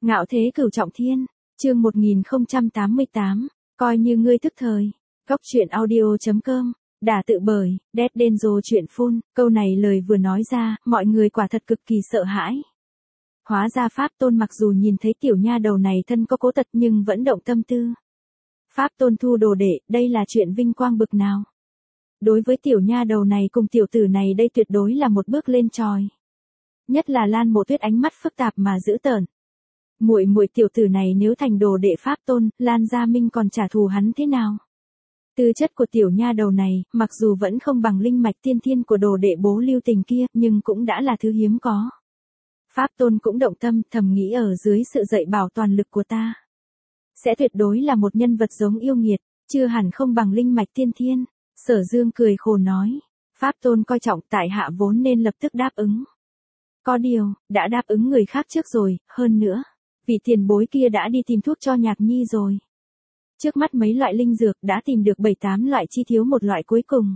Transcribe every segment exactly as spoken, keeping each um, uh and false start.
Ngạo thế cửu trọng thiên, chương một nghìn không trăm tám mươi tám, coi như ngươi thức thời. Góc truyện audio.com, đả tự bởi, Dead Denzo chuyện phun, câu này lời vừa nói ra, mọi người quả thật cực kỳ sợ hãi. Hóa ra Pháp Tôn mặc dù nhìn thấy tiểu nha đầu này thân có cố tật nhưng vẫn động tâm tư. Pháp Tôn thu đồ đệ, đây là chuyện vinh quang bực nào. Đối với tiểu nha đầu này cùng tiểu tử này đây tuyệt đối là một bước lên tròi. Nhất là Lan Mộ Tuyết ánh mắt phức tạp mà dữ tợn. Muội muội tiểu tử này nếu thành đồ đệ Pháp Tôn, Lan Gia Minh còn trả thù hắn thế nào? Tư chất của tiểu nha đầu này, mặc dù vẫn không bằng linh mạch tiên thiên của đồ đệ Bố Lưu Tình kia, nhưng cũng đã là thứ hiếm có. Pháp Tôn cũng động tâm, thầm nghĩ ở dưới sự dạy bảo toàn lực của ta, sẽ tuyệt đối là một nhân vật giống yêu nghiệt, chưa hẳn không bằng linh mạch tiên thiên. Sở Dương cười khổ nói, Pháp Tôn coi trọng tại hạ vốn nên lập tức đáp ứng. Có điều, đã đáp ứng người khác trước rồi, hơn nữa, vị tiền bối kia đã đi tìm thuốc cho Nhạc Nhi rồi. Trước mắt mấy loại linh dược đã tìm được bảy tám loại, chi thiếu một loại cuối cùng.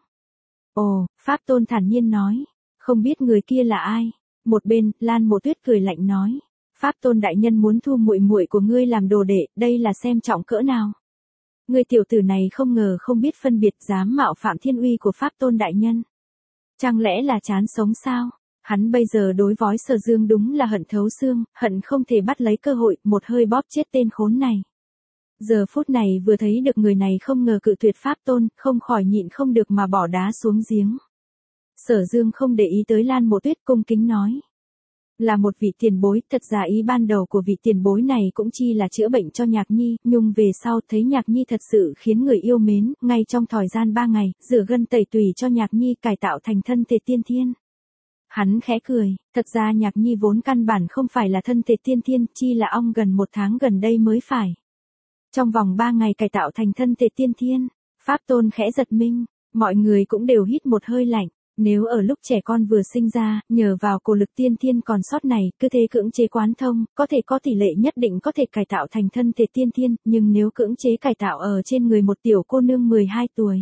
Ồ, Pháp Tôn thản nhiên nói, không biết người kia là ai. Một bên, Lan Mộ Tuyết cười lạnh nói, Pháp Tôn đại nhân muốn thu muội muội của ngươi làm đồ đệ, đây là xem trọng cỡ nào. Ngươi tiểu tử này không ngờ không biết phân biệt, dám mạo phạm thiên uy của Pháp Tôn đại nhân. Chẳng lẽ là chán sống sao? Hắn bây giờ đối với Sở Dương đúng là hận thấu xương, hận không thể bắt lấy cơ hội, một hơi bóp chết tên khốn này. Giờ phút này vừa thấy được người này không ngờ cự tuyệt Pháp Tôn, không khỏi nhịn không được mà bỏ đá xuống giếng. Sở Dương không để ý tới Lan Mộ Tuyết, cung kính nói. Là một vị tiền bối, thật ra ý ban đầu của vị tiền bối này cũng chi là chữa bệnh cho Nhạc Nhi, nhưng về sau thấy Nhạc Nhi thật sự khiến người yêu mến, ngay trong thời gian ba ngày, rửa gân tẩy tùy cho Nhạc Nhi cải tạo thành thân thể tiên thiên. Hắn khẽ cười, thật ra Nhạc Nhi vốn căn bản không phải là thân thể tiên thiên, chi là ong gần một tháng gần đây mới phải. Trong vòng ba ngày cải tạo thành thân thể tiên thiên, Pháp Tôn khẽ giật mình, mọi người cũng đều hít một hơi lạnh. Nếu ở lúc trẻ con vừa sinh ra, nhờ vào cổ lực tiên thiên còn sót này, cứ thế cưỡng chế quán thông, có thể có tỷ lệ nhất định có thể cải tạo thành thân thể tiên thiên, nhưng nếu cưỡng chế cải tạo ở trên người một tiểu cô nương mười hai tuổi,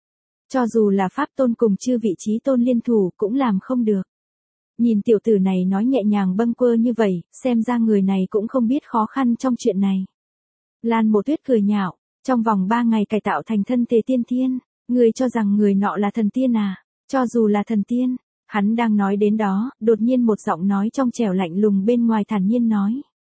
cho dù là Pháp Tôn cùng chư vị trí tôn liên thủ cũng làm không được. Nhìn tiểu tử này nói nhẹ nhàng bâng quơ như vậy, xem ra người này cũng không biết khó khăn trong chuyện này. Lan Mộ Tuyết cười nhạo, trong vòng ba ngày cải tạo thành thân thể tiên thiên, người cho rằng người nọ là thần tiên à? Cho dù là thần tiên, hắn đang nói đến đó, đột nhiên một giọng nói trong trẻo lạnh lùng bên ngoài thản nhiên nói.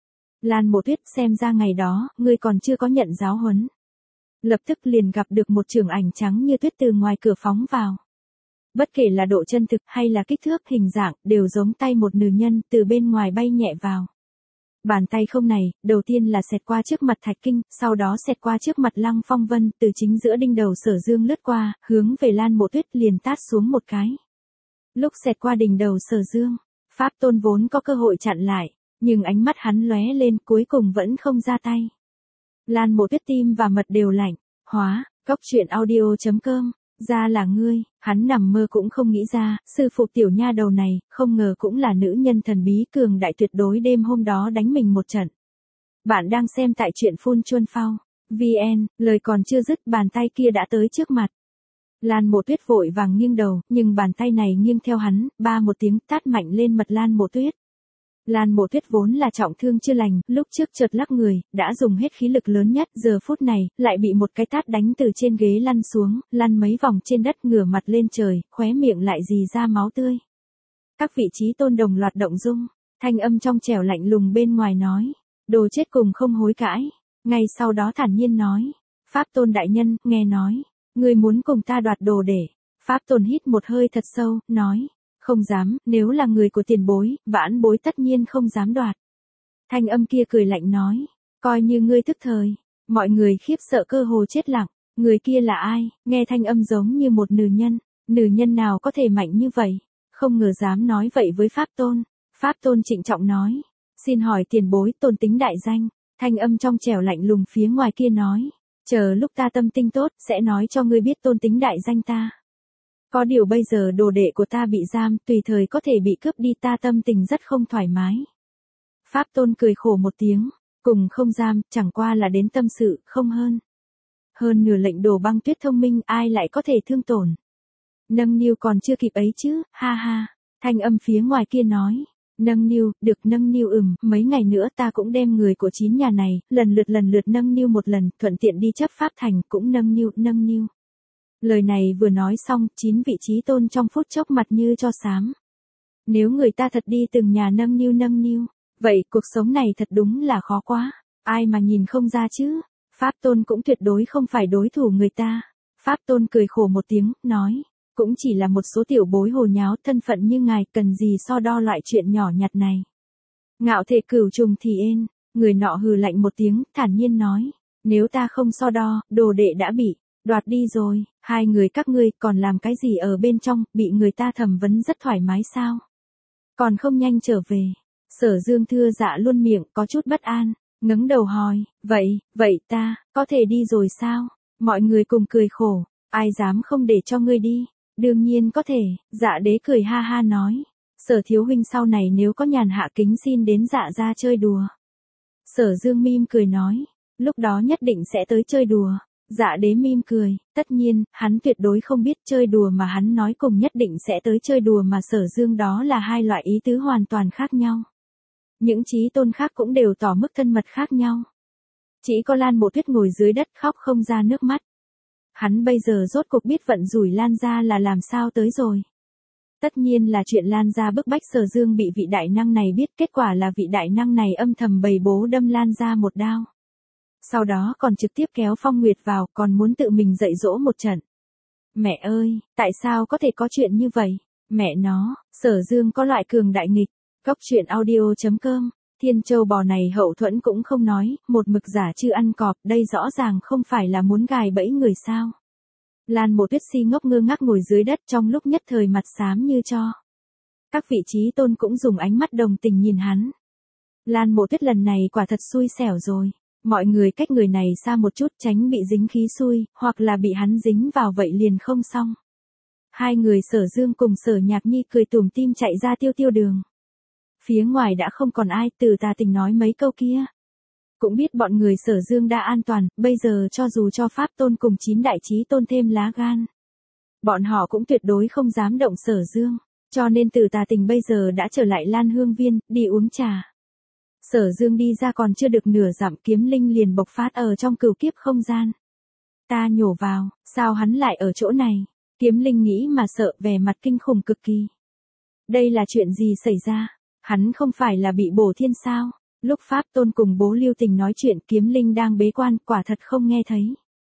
Lan Mộ Tuyết, xem ra ngày đó, ngươi còn chưa có nhận giáo huấn. Lập tức liền gặp được một trường ảnh trắng như tuyết từ ngoài cửa phóng vào. Bất kể là độ chân thực hay là kích thước hình dạng, đều giống tay một nữ nhân từ bên ngoài bay nhẹ vào. Bàn tay không này, đầu tiên là xẹt qua trước mặt Thạch Kinh, sau đó xẹt qua trước mặt Lăng Phong Vân, từ chính giữa đinh đầu Sở Dương lướt qua, hướng về Lan Mộ Tuyết liền tát xuống một cái. Lúc xẹt qua đỉnh đầu Sở Dương, Pháp Tôn vốn có cơ hội chặn lại, nhưng ánh mắt hắn lóe lên cuối cùng vẫn không ra tay. Lan Mộ Tuyết tim và mật đều lạnh, hóa, góc truyện audio.com. Ra là ngươi, hắn nằm mơ cũng không nghĩ ra, sư phụ tiểu nha đầu này, không ngờ cũng là nữ nhân thần bí cường đại tuyệt đối đêm hôm đó đánh mình một trận. Bạn đang xem tại truyện Phun Chuân Phao, vn, lời còn chưa dứt bàn tay kia đã tới trước mặt. Lan Mộ Tuyết vội vàng nghiêng đầu, nhưng bàn tay này nghiêng theo hắn, ba một tiếng tát mạnh lên mặt Lan Mộ Tuyết. Lan Mộ Tuyết vốn là trọng thương chưa lành, lúc trước chợt lắc người, đã dùng hết khí lực lớn nhất, giờ phút này, lại bị một cái tát đánh từ trên ghế lăn xuống, lăn mấy vòng trên đất ngửa mặt lên trời, khóe miệng lại rỉ ra máu tươi. Các vị trí tôn đồng loạt động dung, thanh âm trong trẻo lạnh lùng bên ngoài nói, đồ chết cùng không hối cãi, ngay sau đó thản nhiên nói, Pháp Tôn đại nhân, nghe nói, ngươi muốn cùng ta đoạt đồ để, Pháp Tôn hít một hơi thật sâu, nói. Không dám, nếu là người của tiền bối, vãn bối tất nhiên không dám đoạt. Thanh âm kia cười lạnh nói, coi như ngươi thức thời. Mọi người khiếp sợ cơ hồ chết lặng, người kia là ai, nghe thanh âm giống như một nữ nhân, nữ nhân nào có thể mạnh như vậy, không ngờ dám nói vậy với Pháp Tôn. Pháp Tôn trịnh trọng nói, xin hỏi tiền bối tôn tính đại danh, thanh âm trong trẻo lạnh lùng phía ngoài kia nói, chờ lúc ta tâm tinh tốt, sẽ nói cho ngươi biết tôn tính đại danh ta. Có điều bây giờ đồ đệ của ta bị giam, tùy thời có thể bị cướp đi, ta tâm tình rất không thoải mái. Pháp Tôn cười khổ một tiếng, cùng không giam, chẳng qua là đến tâm sự, không hơn. Hơn nửa lệnh đồ băng tuyết thông minh, ai lại có thể thương tổn. Nâng niu còn chưa kịp ấy chứ, ha ha. Thanh âm phía ngoài kia nói, Nâng niu, được nâng niu ừm, mấy ngày nữa ta cũng đem người của chín nhà này, lần lượt lần lượt nâng niu một lần, thuận tiện đi chấp pháp thành, cũng nâng niu, nâng niu. Lời này vừa nói xong, chín vị trí tôn trong phút chốc mặt như tro xám. Nếu người ta thật đi từng nhà nâng niu nâng niu, vậy cuộc sống này thật đúng là khó quá, ai mà nhìn không ra chứ, Pháp Tôn cũng tuyệt đối không phải đối thủ người ta. Pháp Tôn cười khổ một tiếng, nói, cũng chỉ là một số tiểu bối hồ nháo thân phận như ngài cần gì so đo loại chuyện nhỏ nhặt này. Ngạo thể cửu trùng thì ên, người nọ hừ lạnh một tiếng, thản nhiên nói, nếu ta không so đo, đồ đệ đã bị đoạt đi rồi, hai người các ngươi còn làm cái gì ở bên trong, bị người ta thẩm vấn rất thoải mái sao? Còn không nhanh trở về. Sở Dương thưa dạ luôn miệng có chút bất an, ngẩng đầu hỏi, vậy, vậy ta, có thể đi rồi sao? Mọi người cùng cười khổ, ai dám không để cho ngươi đi? Đương nhiên có thể, dạ đế cười ha ha nói. Sở thiếu huynh sau này nếu có nhàn hạ kính xin đến dạ ra chơi đùa. Sở Dương mím cười nói, lúc đó nhất định sẽ tới chơi đùa. Dạ đế mím cười, tất nhiên, hắn tuyệt đối không biết chơi đùa mà hắn nói cùng nhất định sẽ tới chơi đùa mà Sở Dương đó là hai loại ý tứ hoàn toàn khác nhau. Những chí tôn khác cũng đều tỏ mức thân mật khác nhau. Chỉ có Lan Mộ Tuyết ngồi dưới đất khóc không ra nước mắt. Hắn bây giờ rốt cuộc biết vận rủi Lan gia là làm sao tới rồi. Tất nhiên là chuyện Lan gia bức bách Sở Dương bị vị đại năng này biết, kết quả là vị đại năng này âm thầm bày bố đâm Lan gia một đao. Sau đó còn trực tiếp kéo Phong Nguyệt vào, còn muốn tự mình dạy dỗ một trận. Mẹ ơi, tại sao có thể có chuyện như vậy? Mẹ nó, Sở Dương có loại cường đại nghịch. Góc truyện audio chấm com, Thiên Châu bò này hậu thuẫn cũng không nói, một mực giả chư ăn cọp, đây rõ ràng không phải là muốn gài bẫy người sao. Lan Mộ Tuyết si ngốc ngơ ngác ngồi dưới đất trong lúc nhất thời mặt xám như tro. Các vị trí tôn cũng dùng ánh mắt đồng tình nhìn hắn. Lan Mộ Tuyết lần này quả thật xui xẻo rồi. Mọi người cách người này xa một chút tránh bị dính khí xui, hoặc là bị hắn dính vào vậy liền không xong. Hai người Sở Dương cùng Sở Nhạc Nhi cười tủm tim chạy ra tiêu tiêu đường. Phía ngoài đã không còn ai, Từ Tà Tình nói mấy câu kia. Cũng biết bọn người Sở Dương đã an toàn, bây giờ cho dù cho Pháp Tôn cùng chín đại chí tôn thêm lá gan. Bọn họ cũng tuyệt đối không dám động Sở Dương, cho nên Từ Tà Tình bây giờ đã trở lại Lan Hương Viên, đi uống trà. Sở Dương đi ra còn chưa được nửa dặm kiếm linh liền bộc phát ở trong cửu kiếp không gian. Ta nhổ vào, sao hắn lại ở chỗ này? Kiếm linh nghĩ mà sợ, vẻ mặt kinh khủng cực kỳ. Đây là chuyện gì xảy ra? Hắn không phải là bị bổ thiên sao? Lúc Pháp Tôn cùng bố Lưu Tình nói chuyện kiếm linh đang bế quan, quả thật không nghe thấy.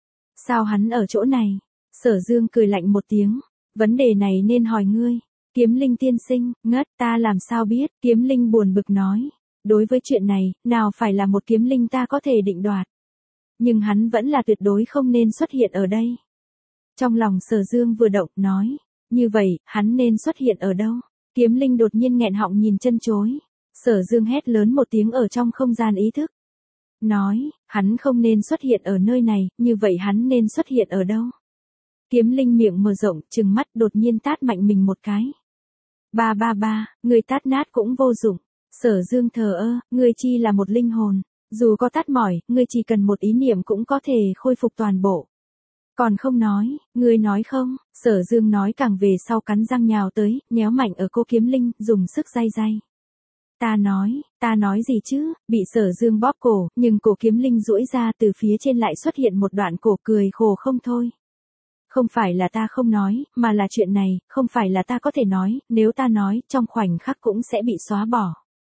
Sao hắn ở chỗ này? Sở Dương cười lạnh một tiếng. Vấn đề này nên hỏi ngươi. Kiếm linh tiên sinh, ngất ta làm sao biết? Kiếm linh buồn bực nói. Đối với chuyện này, nào phải là một kiếm linh ta có thể định đoạt. Nhưng hắn vẫn là tuyệt đối không nên xuất hiện ở đây. Trong lòng Sở Dương vừa động, nói. Như vậy, hắn nên xuất hiện ở đâu? Kiếm linh đột nhiên nghẹn họng nhìn chân chối. Sở Dương hét lớn một tiếng ở trong không gian ý thức. Nói, hắn không nên xuất hiện ở nơi này, như vậy hắn nên xuất hiện ở đâu? Kiếm linh miệng mở rộng, trừng mắt đột nhiên tát mạnh mình một cái. Ba ba ba, người tát nát cũng vô dụng. Sở Dương thờ ơ, ngươi chi là một linh hồn. Dù có tát mỏi, ngươi chỉ cần một ý niệm cũng có thể khôi phục toàn bộ. Còn không nói, ngươi nói không? Sở Dương nói càng về sau cắn răng nhào tới, nhéo mạnh ở cô kiếm linh, dùng sức day day. Ta nói, ta nói gì chứ, bị Sở Dương bóp cổ, nhưng cổ kiếm linh duỗi ra từ phía trên lại xuất hiện một đoạn cổ cười khổ không thôi. Không phải là ta không nói, mà là chuyện này, không phải là ta có thể nói, nếu ta nói, trong khoảnh khắc cũng sẽ bị xóa bỏ.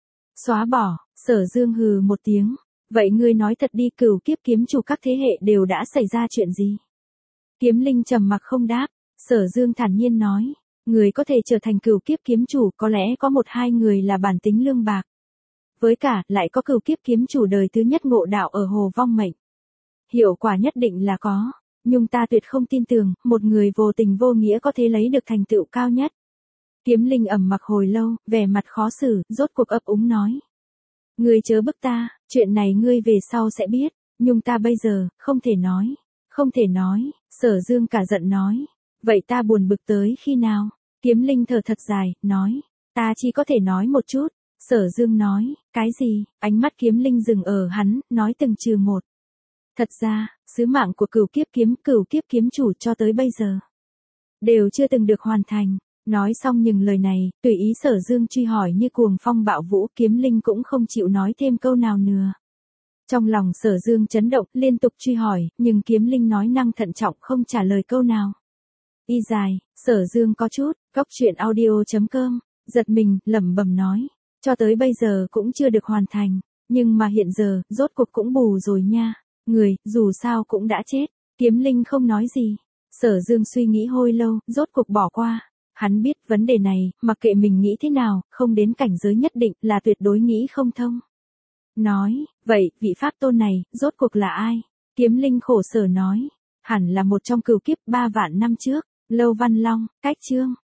Xóa bỏ, Sở Dương hừ một tiếng. Vậy ngươi nói thật đi, cửu kiếp kiếm chủ các thế hệ đều đã xảy ra chuyện gì? Kiếm linh trầm mặc không đáp. Sở Dương thản nhiên nói. Người có thể trở thành cửu kiếp kiếm chủ có lẽ có một hai người là bản tính lương bạc. Với cả, lại có cửu kiếp kiếm chủ đời thứ nhất ngộ đạo ở Hồ Vong Mệnh. Hiệu quả nhất định là có. Nhưng ta tuyệt không tin tưởng, một người vô tình vô nghĩa có thể lấy được thành tựu cao nhất. Kiếm linh ẩm mặc hồi lâu, vẻ mặt khó xử, rốt cuộc ấp úng nói. Ngươi chớ bức ta, chuyện này ngươi về sau sẽ biết, nhưng ta bây giờ, không thể nói. Không thể nói, Sở Dương cả giận nói. Vậy ta buồn bực tới khi nào? Kiếm linh thở thật dài, nói. Ta chỉ có thể nói một chút. Sở Dương nói, cái gì? Ánh mắt kiếm linh dừng ở hắn, nói từng trừ một. Thật ra, sứ mạng của cửu kiếp kiếm, cửu kiếp kiếm chủ cho tới bây giờ đều chưa từng được hoàn thành. Nói xong những lời này, tùy ý Sở Dương truy hỏi như cuồng phong bạo vũ, Kiếm Linh cũng không chịu nói thêm câu nào nữa. Trong lòng Sở Dương chấn động, liên tục truy hỏi, nhưng Kiếm Linh nói năng thận trọng không trả lời câu nào. Y dài, Sở Dương có chút, Cóc Truyện Audio chấm com, giật mình, lẩm bẩm nói, cho tới bây giờ cũng chưa được hoàn thành, nhưng mà hiện giờ, rốt cuộc cũng bù rồi nha, người, dù sao cũng đã chết. Kiếm Linh không nói gì. Sở Dương suy nghĩ hồi lâu, rốt cuộc bỏ qua. Hắn biết vấn đề này, mặc kệ mình nghĩ thế nào, không đến cảnh giới nhất định là tuyệt đối nghĩ không thông. Nói, vậy, vị pháp tôn này, rốt cuộc là ai? Kiếm Linh khổ sở nói, hẳn là một trong cửu kiếp ba vạn năm trước, Lâu Văn Long, Cách Chương.